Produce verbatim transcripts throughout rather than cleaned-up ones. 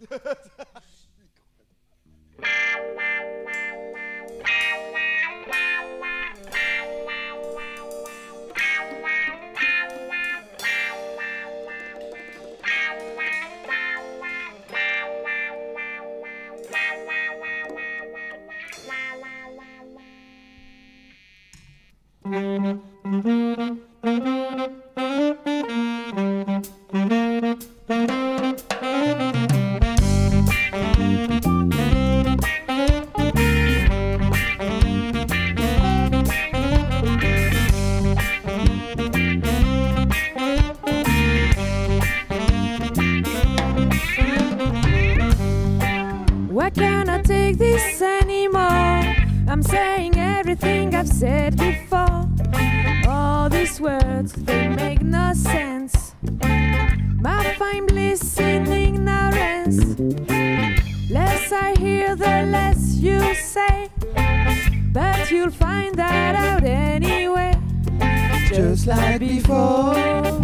Why can't I take this anymore? I'm saying everything I've said before. All these words, they make no sense. I find bliss in ignorance. Less I hear, the less you say. But you'll find that out anyway, just like before.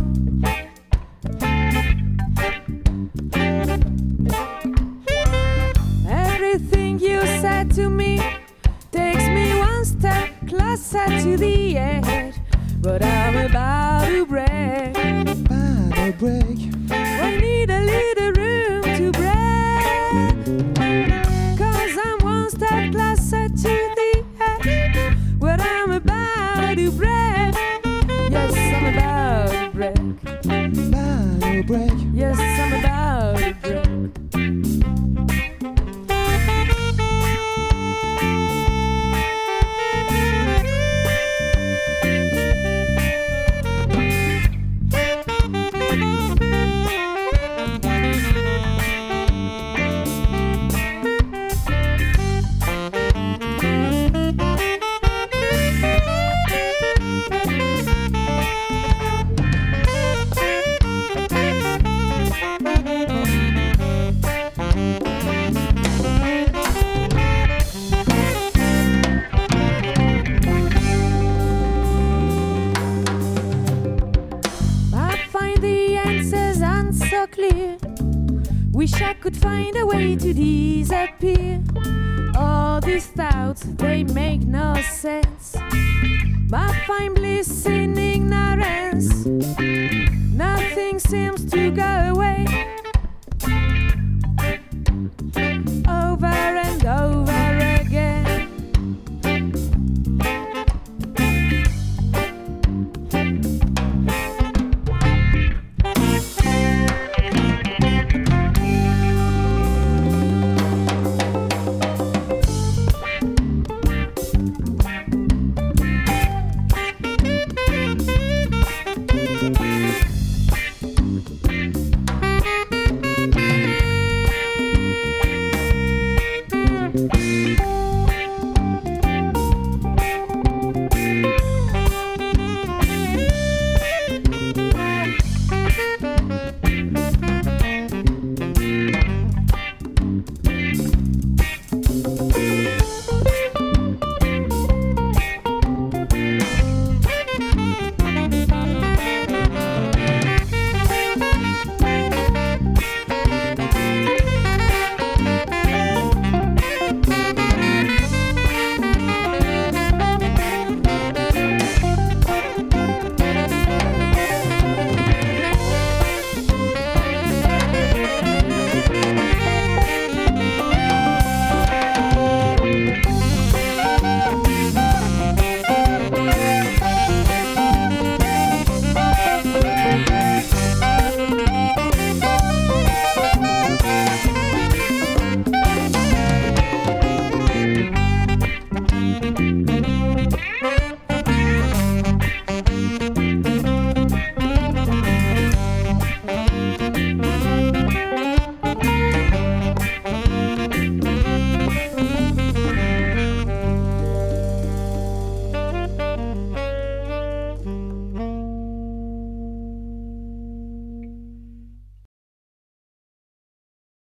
Everything you said to me takes me one step closer to the edge, but I'm about to break. About to break. I need a little room to break, 'cause I'm one step closer to the edge, but I'm about to break. Yes, I'm about to break. About to break. Yes, I'm about to break. So clear, wish I could find a way to disappear. All these thoughts, they make no sense. I find bliss in ignorance. Nothing seems